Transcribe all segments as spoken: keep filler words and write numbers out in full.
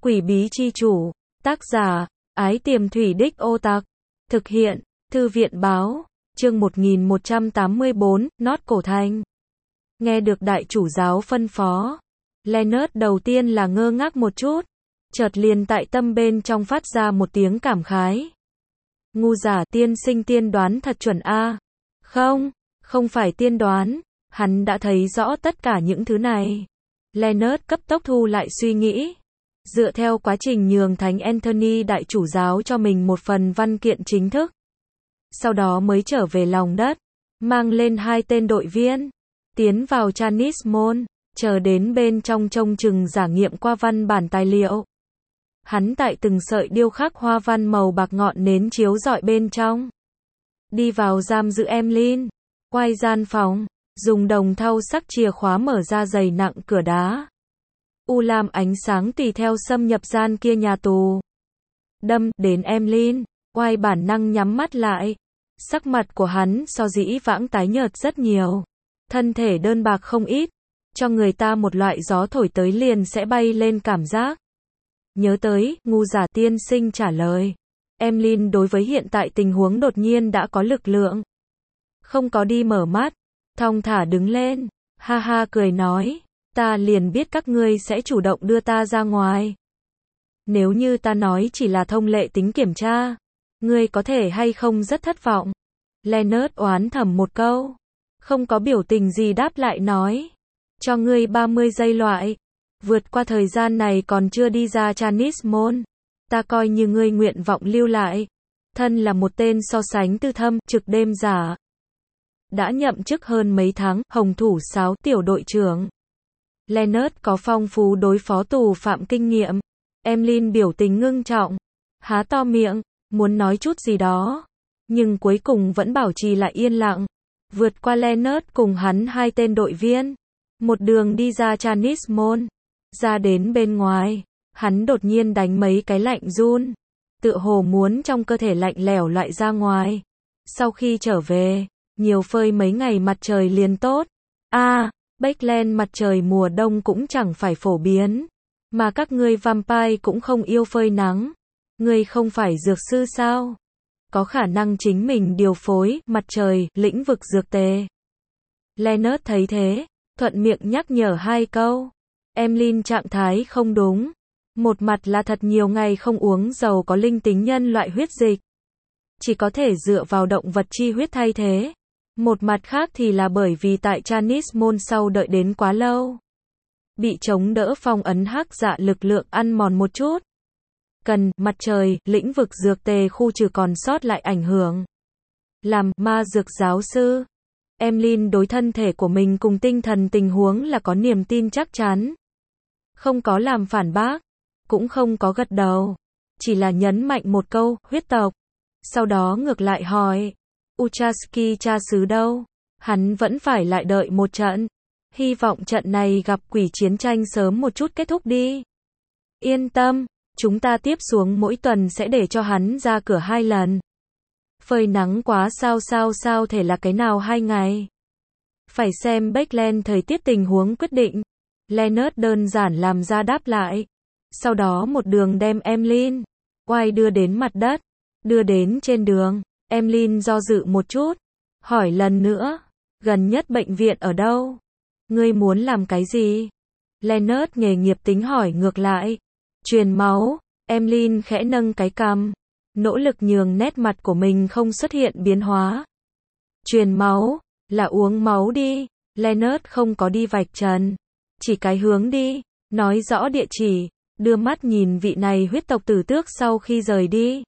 Quỷ bí chi chủ, tác giả, Ái Tiềm Thủy Đích Ô Tặc, thực hiện, Thư viện báo, chương một nghìn một trăm tám mươi bốn, Nót Cổ Thành. Nghe được đại chủ giáo phân phó, Leonard đầu tiên là ngơ ngác một chút, chợt liền tại tâm bên trong phát ra một tiếng cảm khái. Ngu giả tiên sinh tiên đoán thật chuẩn a. Không, không phải tiên đoán, hắn đã thấy rõ tất cả những thứ này. Leonard cấp tốc thu lại suy nghĩ. Dựa theo quá trình nhường Thánh Anthony đại chủ giáo cho mình một phần văn kiện chính thức. Sau đó mới trở về lòng đất, mang lên hai tên đội viên, tiến vào Chanis Môn, chờ đến bên trong trông chừng giả nghiệm qua văn bản tài liệu. Hắn tại từng sợi điêu khắc hoa văn màu bạc ngọn nến chiếu rọi bên trong. Đi vào giam giữ Emlyn, quay gian phòng, dùng đồng thau sắc chìa khóa mở ra dày nặng cửa đá. U lam ánh sáng tùy theo xâm nhập gian kia nhà tù. Đâm đến Emlyn, quay bản năng nhắm mắt lại. Sắc mặt của hắn so dĩ vãng tái nhợt rất nhiều. Thân thể đơn bạc không ít, cho người ta một loại gió thổi tới liền sẽ bay lên cảm giác. Nhớ tới, ngu giả tiên sinh trả lời. Emlyn đối với hiện tại tình huống đột nhiên đã có lực lượng. Không có đi mở mắt, thong thả đứng lên, ha ha cười nói, ta liền biết các ngươi sẽ chủ động đưa ta ra ngoài. Nếu như ta nói chỉ là thông lệ tính kiểm tra, ngươi có thể hay không rất thất vọng. Leonard oán thầm một câu, không có biểu tình gì đáp lại nói, cho ngươi ba mươi giây loại. Vượt qua thời gian này còn chưa đi ra Chanis Môn, ta coi như ngươi nguyện vọng lưu lại. Thân là một tên so sánh tư thâm, trực đêm giả. Đã nhậm chức hơn mấy tháng, hồng thủ sáu tiểu đội trưởng. Leonard có phong phú đối phó tù phạm kinh nghiệm. Emlyn biểu tình ngưng trọng, há to miệng, muốn nói chút gì đó. Nhưng cuối cùng vẫn bảo trì lại yên lặng. Vượt qua Leonard cùng hắn hai tên đội viên. Một đường đi ra Chanis Môn. Ra đến bên ngoài, hắn đột nhiên đánh mấy cái lạnh run, tựa hồ muốn trong cơ thể lạnh lẽo loại ra ngoài. Sau khi trở về, nhiều phơi mấy ngày mặt trời liền tốt. A, à, Backland mặt trời mùa đông cũng chẳng phải phổ biến, mà các ngươi vampire cũng không yêu phơi nắng. Ngươi không phải dược sư sao? Có khả năng chính mình điều phối mặt trời, lĩnh vực dược tề. Leonard thấy thế, thuận miệng nhắc nhở hai câu. Emlyn trạng thái không đúng. Một mặt là thật nhiều ngày không uống dầu có linh tính nhân loại huyết dịch. Chỉ có thể dựa vào động vật chi huyết thay thế. Một mặt khác thì là bởi vì tại Chanis Môn sau đợi đến quá lâu. Bị chống đỡ phong ấn hắc dạ lực lượng ăn mòn một chút. Cần, mặt trời, lĩnh vực dược tề khu trừ còn sót lại ảnh hưởng. Làm, ma dược giáo sư. Emlyn đối thân thể của mình cùng tinh thần tình huống là có niềm tin chắc chắn. Không có làm phản bác, cũng không có gật đầu, chỉ là nhấn mạnh một câu, huyết tộc. Sau đó ngược lại hỏi, Uchaski cha xứ đâu? Hắn vẫn phải lại đợi một trận. Hy vọng trận này gặp quỷ chiến tranh sớm một chút kết thúc đi. Yên tâm, chúng ta tiếp xuống mỗi tuần sẽ để cho hắn ra cửa hai lần. Phơi nắng quá sao sao sao thể là cái nào hai ngày. Phải xem Backland thời tiết tình huống quyết định. Leonard đơn giản làm ra đáp lại. Sau đó một đường đem Emlyn, quay đưa đến mặt đất. Đưa đến trên đường, Emlyn do dự một chút. Hỏi lần nữa, gần nhất bệnh viện ở đâu? Ngươi muốn làm cái gì? Leonard nghề nghiệp tính hỏi ngược lại. Truyền máu. Emlyn khẽ nâng cái cằm, nỗ lực nhường nét mặt của mình không xuất hiện biến hóa. Truyền máu, là uống máu đi. Leonard không có đi vạch trần, chỉ cái hướng đi, nói rõ địa chỉ, đưa mắt nhìn vị này huyết tộc tử tước sau khi rời đi.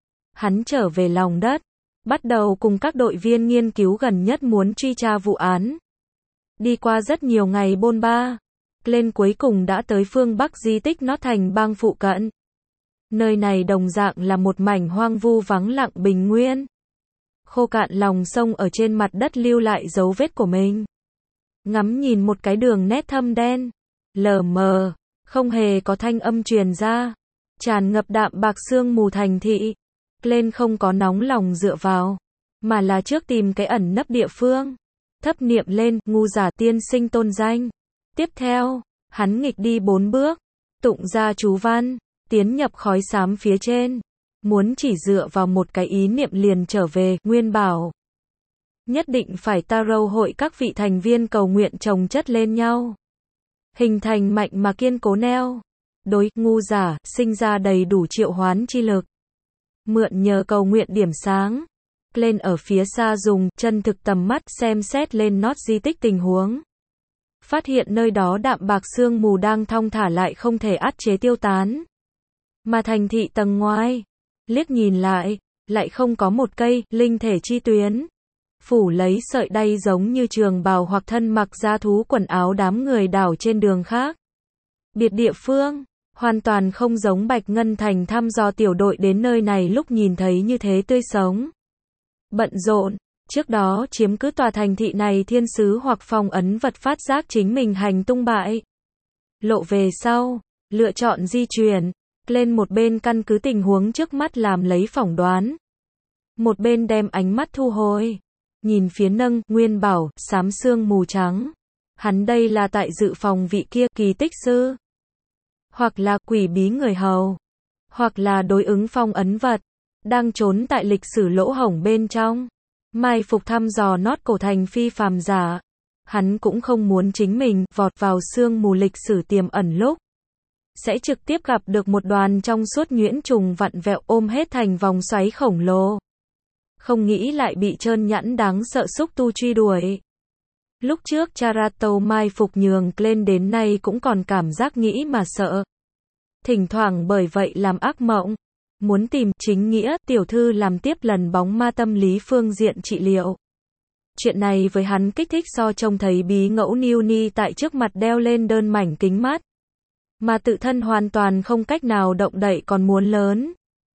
Hắn trở về lòng đất, bắt đầu cùng các đội viên nghiên cứu gần nhất muốn truy tra vụ án. Đi qua rất nhiều ngày bôn ba, lên cuối cùng đã tới phương Bắc di tích Nót Thành bang phụ cận. Nơi này đồng dạng là một mảnh hoang vu vắng lặng bình nguyên. Khô cạn lòng sông ở trên mặt đất lưu lại dấu vết của mình. Ngắm nhìn một cái đường nét thâm đen, lờ mờ, không hề có thanh âm truyền ra, tràn ngập đạm bạc sương mù thành thị. Lên không có nóng lòng dựa vào, mà là trước tìm cái ẩn nấp địa phương. Thấp niệm lên, ngu giả tiên sinh tôn danh. Tiếp theo, hắn nghịch đi bốn bước, tụng ra chú văn, tiến nhập khói xám phía trên. Muốn chỉ dựa vào một cái ý niệm liền trở về, Nguyên bảo. Nhất định phải tarot hội các vị thành viên cầu nguyện chồng chất lên nhau. Hình thành mạnh mà kiên cố neo. Đối, ngu giả, sinh ra đầy đủ triệu hoán chi lực. Mượn nhờ cầu nguyện điểm sáng. Lên ở phía xa dùng chân thực tầm mắt xem xét lên nót di tích tình huống. Phát hiện nơi đó đạm bạc sương mù đang thong thả lại không thể át chế tiêu tán. Mà thành thị tầng ngoài, liếc nhìn lại, lại không có một cây linh thể chi tuyến. Phủ lấy sợi đay giống như trường bào hoặc thân mặc da thú quần áo đám người đảo trên đường khác. Biệt địa phương, hoàn toàn không giống Bạch Ngân Thành thăm dò tiểu đội đến nơi này lúc nhìn thấy như thế tươi sống. Bận rộn, trước đó chiếm cứ tòa thành thị này thiên sứ hoặc phong ấn vật phát giác chính mình hành tung bại. Lộ về sau, lựa chọn di chuyển, lên một bên căn cứ tình huống trước mắt làm lấy phỏng đoán. Một bên đem ánh mắt thu hồi. Nhìn phía nâng, Nguyên bảo, xám sương mù trắng. Hắn đây là tại dự phòng vị kia kỳ tích sư. Hoặc là quỷ bí người hầu. Hoặc là đối ứng phong ấn vật. Đang trốn tại lịch sử lỗ hổng bên trong. Mai phục thăm dò nót cổ thành phi phàm giả. Hắn cũng không muốn chính mình vọt vào sương mù lịch sử tiềm ẩn lúc. Sẽ trực tiếp gặp được một đoàn trong suốt nhuyễn trùng vặn vẹo ôm hết thành vòng xoáy khổng lồ. Không nghĩ lại bị trơn nhẵn đáng sợ xúc tu truy đuổi. Lúc trước Charato mai phục nhường lên đến nay cũng còn cảm giác nghĩ mà sợ. Thỉnh thoảng bởi vậy làm ác mộng. Muốn tìm chính nghĩa tiểu thư làm tiếp lần bóng ma tâm lý phương diện trị liệu. Chuyện này với hắn kích thích so trông thấy bí ngẫu Newni tại trước mặt đeo lên đơn mảnh kính mắt. Mà tự thân hoàn toàn không cách nào động đậy còn muốn lớn.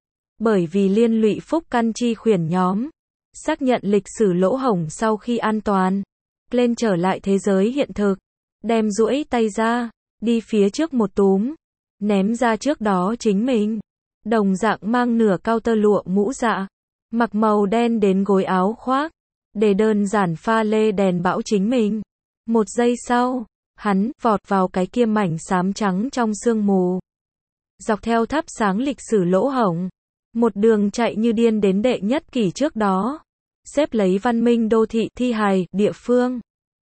Bởi vì liên lụy phúc căn chi khuyển nhóm. Xác nhận lịch sử lỗ hổng sau khi an toàn. Lên trở lại thế giới hiện thực. Đem duỗi tay ra. Đi phía trước một túm. Ném ra trước đó chính mình. Đồng dạng mang nửa cao tơ lụa mũ dạ. Mặc màu đen đến gối áo khoác. Để đơn giản pha lê đèn bão chính mình. Một giây sau. Hắn vọt vào cái kia mảnh xám trắng trong sương mù. Dọc theo thắp sáng lịch sử lỗ hổng. Một đường chạy như điên đến đệ nhất kỷ trước đó. Xếp lấy văn minh đô thị thi hài, địa phương.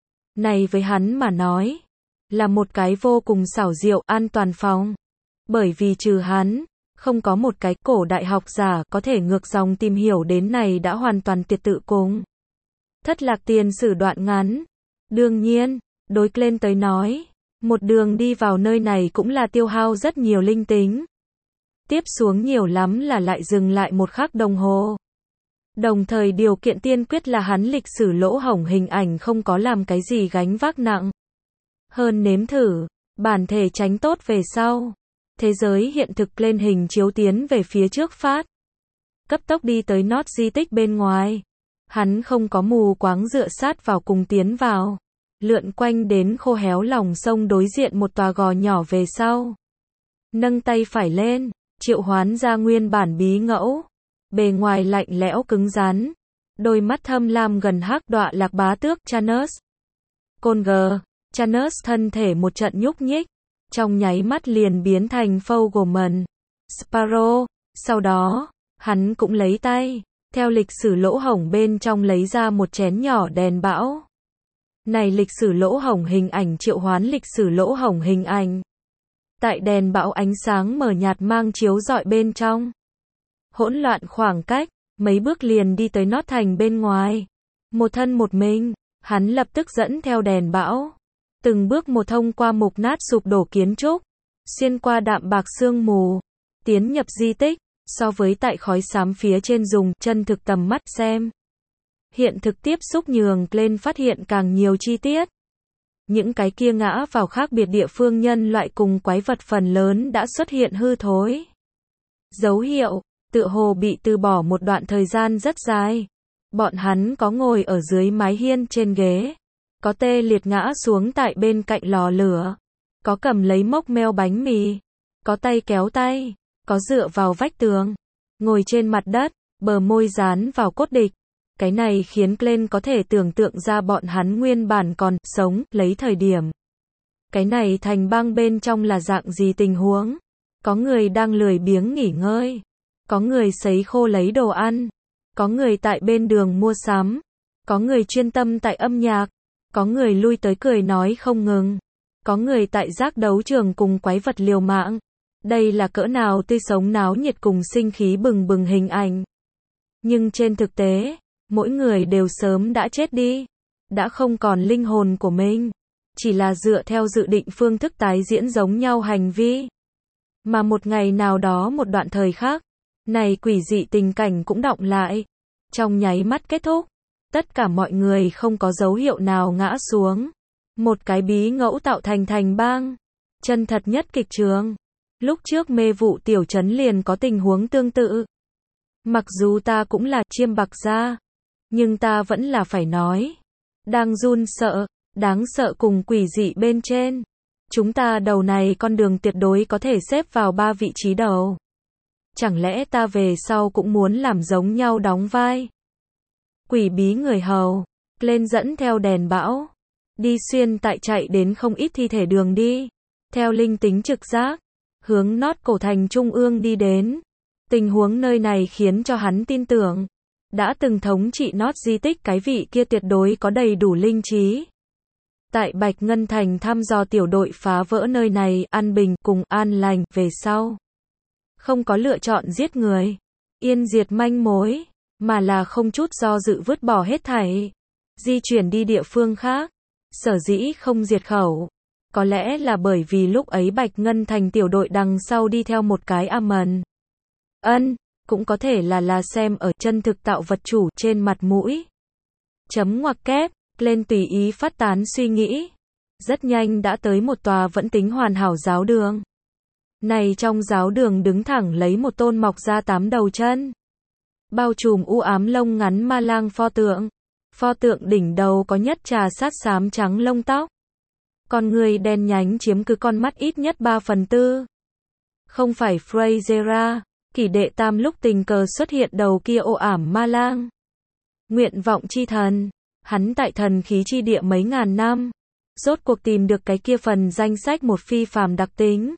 Này với hắn mà nói. Là một cái vô cùng xảo diệu an toàn phòng. Bởi vì trừ hắn. Không có một cái cổ đại học giả có thể ngược dòng tìm hiểu đến này đã hoàn toàn tiệt tự cùng. Thất lạc tiền sử đoạn ngắn. Đương nhiên. Đối lên tới nói, một đường đi vào nơi này cũng là tiêu hao rất nhiều linh tính. Tiếp xuống nhiều lắm là lại dừng lại một khắc đồng hồ. Đồng thời điều kiện tiên quyết là hắn lịch sử lỗ hổng hình ảnh không có làm cái gì gánh vác nặng. Hơn nếm thử, bản thể tránh tốt về sau. Thế giới hiện thực lên hình chiếu tiến về phía trước phát. Cấp tốc đi tới nót di tích bên ngoài. Hắn không có mù quáng dựa sát vào cùng tiến vào. Lượn quanh đến khô héo lòng sông đối diện một tòa gò nhỏ về sau. Nâng tay phải lên, triệu hoán ra nguyên bản bí ngẫu. Bề ngoài lạnh lẽo cứng rắn. Đôi mắt thâm lam gần hắc đọa lạc bá tước Chanus. Côn gờ, Chanus thân thể một trận nhúc nhích. Trong nháy mắt liền biến thành Fogelman. Sparrow. Sau đó, hắn cũng lấy tay. Theo lịch sử lỗ hổng bên trong lấy ra một chén nhỏ đèn bão. Này lịch sử lỗ hổng hình ảnh triệu hoán lịch sử lỗ hổng hình ảnh. Tại đèn bão ánh sáng mờ nhạt mang chiếu rọi bên trong. Hỗn loạn khoảng cách, mấy bước liền đi tới nót thành bên ngoài. Một thân một mình, hắn lập tức dẫn theo đèn bão. Từng bước một thông qua mục nát sụp đổ kiến trúc. Xuyên qua đạm bạc sương mù. Tiến nhập di tích, so với tại khói xám phía trên dùng chân thực tầm mắt xem. Hiện thực tiếp xúc nhường lên phát hiện càng nhiều chi tiết. Những cái kia ngã vào khác biệt địa phương nhân loại cùng quái vật phần lớn đã xuất hiện hư thối. Dấu hiệu, tựa hồ bị từ bỏ một đoạn thời gian rất dài. Bọn hắn có ngồi ở dưới mái hiên trên ghế. Có tê liệt ngã xuống tại bên cạnh lò lửa. Có cầm lấy mốc meo bánh mì. Có tay kéo tay. Có dựa vào vách tường. Ngồi trên mặt đất, bờ môi dán vào cốt địch. Cái này khiến Glenn có thể tưởng tượng ra bọn hắn nguyên bản còn sống, lấy thời điểm. Cái này thành bang bên trong là dạng gì tình huống. Có người đang lười biếng nghỉ ngơi. Có người sấy khô lấy đồ ăn. Có người tại bên đường mua sắm. Có người chuyên tâm tại âm nhạc. Có người lui tới cười nói không ngừng. Có người tại giác đấu trường cùng quái vật liều mạng. Đây là cỡ nào tươi sống náo nhiệt cùng sinh khí bừng bừng hình ảnh. Nhưng trên thực tế, mỗi người đều sớm đã chết đi. Đã không còn linh hồn của mình. Chỉ là dựa theo dự định phương thức tái diễn giống nhau hành vi. Mà một ngày nào đó một đoạn thời khác, này quỷ dị tình cảnh cũng đọng lại. Trong nháy mắt kết thúc. Tất cả mọi người không có dấu hiệu nào ngã xuống. Một cái bí ngẫu tạo thành thành bang. Chân thật nhất kịch trường. Lúc trước mê vụ tiểu trấn liền có tình huống tương tự. Mặc dù ta cũng là chiêm bạc gia, nhưng ta vẫn là phải nói. Đang run sợ, đáng sợ cùng quỷ dị bên trên. Chúng ta đầu này con đường tuyệt đối có thể xếp vào ba vị trí đầu. Chẳng lẽ ta về sau cũng muốn làm giống nhau đóng vai? Quỷ bí người hầu, lên dẫn theo đèn bão. Đi xuyên tại chạy đến không ít thi thể đường đi. Theo linh tính trực giác, hướng nót cổ thành trung ương đi đến. Tình huống nơi này khiến cho hắn tin tưởng. Đã từng thống trị nót di tích cái vị kia tuyệt đối có đầy đủ linh trí. Tại Bạch Ngân Thành thăm dò tiểu đội phá vỡ nơi này, an bình cùng an lành, về sau. Không có lựa chọn giết người, yên diệt manh mối, mà là không chút do dự vứt bỏ hết thảy. Di chuyển đi địa phương khác. Sở dĩ không diệt khẩu. Có lẽ là bởi vì lúc ấy Bạch Ngân Thành tiểu đội đằng sau đi theo một cái am ẩn. Ân, cũng có thể là là xem ở chân thực tạo vật chủ trên mặt mũi. Chấm ngoặc kép, lên tùy ý phát tán suy nghĩ. Rất nhanh đã tới một tòa vẫn tính hoàn hảo giáo đường. Này trong giáo đường đứng thẳng lấy một tôn mọc ra tám đầu chân. Bao trùm u ám lông ngắn ma lang pho tượng. Pho tượng đỉnh đầu có nhất trà sát xám trắng lông tóc. Con người đen nhánh chiếm cứ con mắt ít nhất ba phần tư. Không phải Freyzera, kỷ đệ tam lúc tình cờ xuất hiện đầu kia ô ảm ma lang. Nguyện vọng chi thần, hắn tại thần khí chi địa mấy ngàn năm. Rốt cuộc tìm được cái kia phần danh sách một phi phàm đặc tính.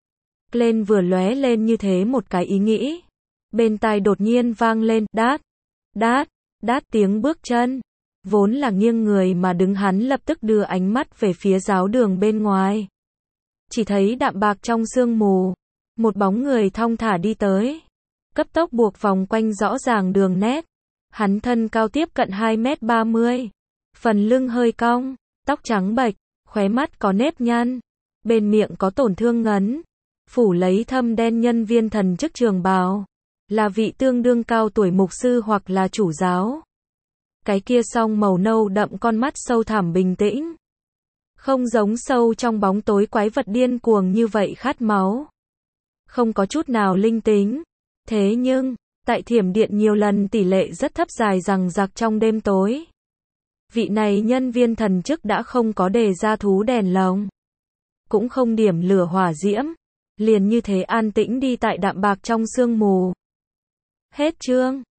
Lên vừa lóe lên như thế một cái ý nghĩ. Bên tai đột nhiên vang lên, đát, đát, đát tiếng bước chân. Vốn là nghiêng người mà đứng hắn lập tức đưa ánh mắt về phía giáo đường bên ngoài. Chỉ thấy đạm bạc trong sương mù. Một bóng người thong thả đi tới. Cấp tốc buộc vòng quanh rõ ràng đường nét. Hắn thân cao tiếp cận hai mét ba mươi. Phần lưng hơi cong. Tóc trắng bệch. Khóe mắt có nếp nhăn. Bên miệng có tổn thương ngấn. Phủ lấy thâm đen nhân viên thần chức trường bào. Là vị tương đương cao tuổi mục sư hoặc là chủ giáo. Cái kia song màu nâu đậm con mắt sâu thẳm bình tĩnh. Không giống sâu trong bóng tối quái vật điên cuồng như vậy khát máu. Không có chút nào linh tính. Thế nhưng, tại thiểm điện nhiều lần tỷ lệ rất thấp dài rằng rạc trong đêm tối. Vị này nhân viên thần chức đã không có đề ra thú đèn lồng. Cũng không điểm lửa hỏa diễm. Liền như thế an tĩnh đi tại đạm bạc trong sương mù. Hết chương.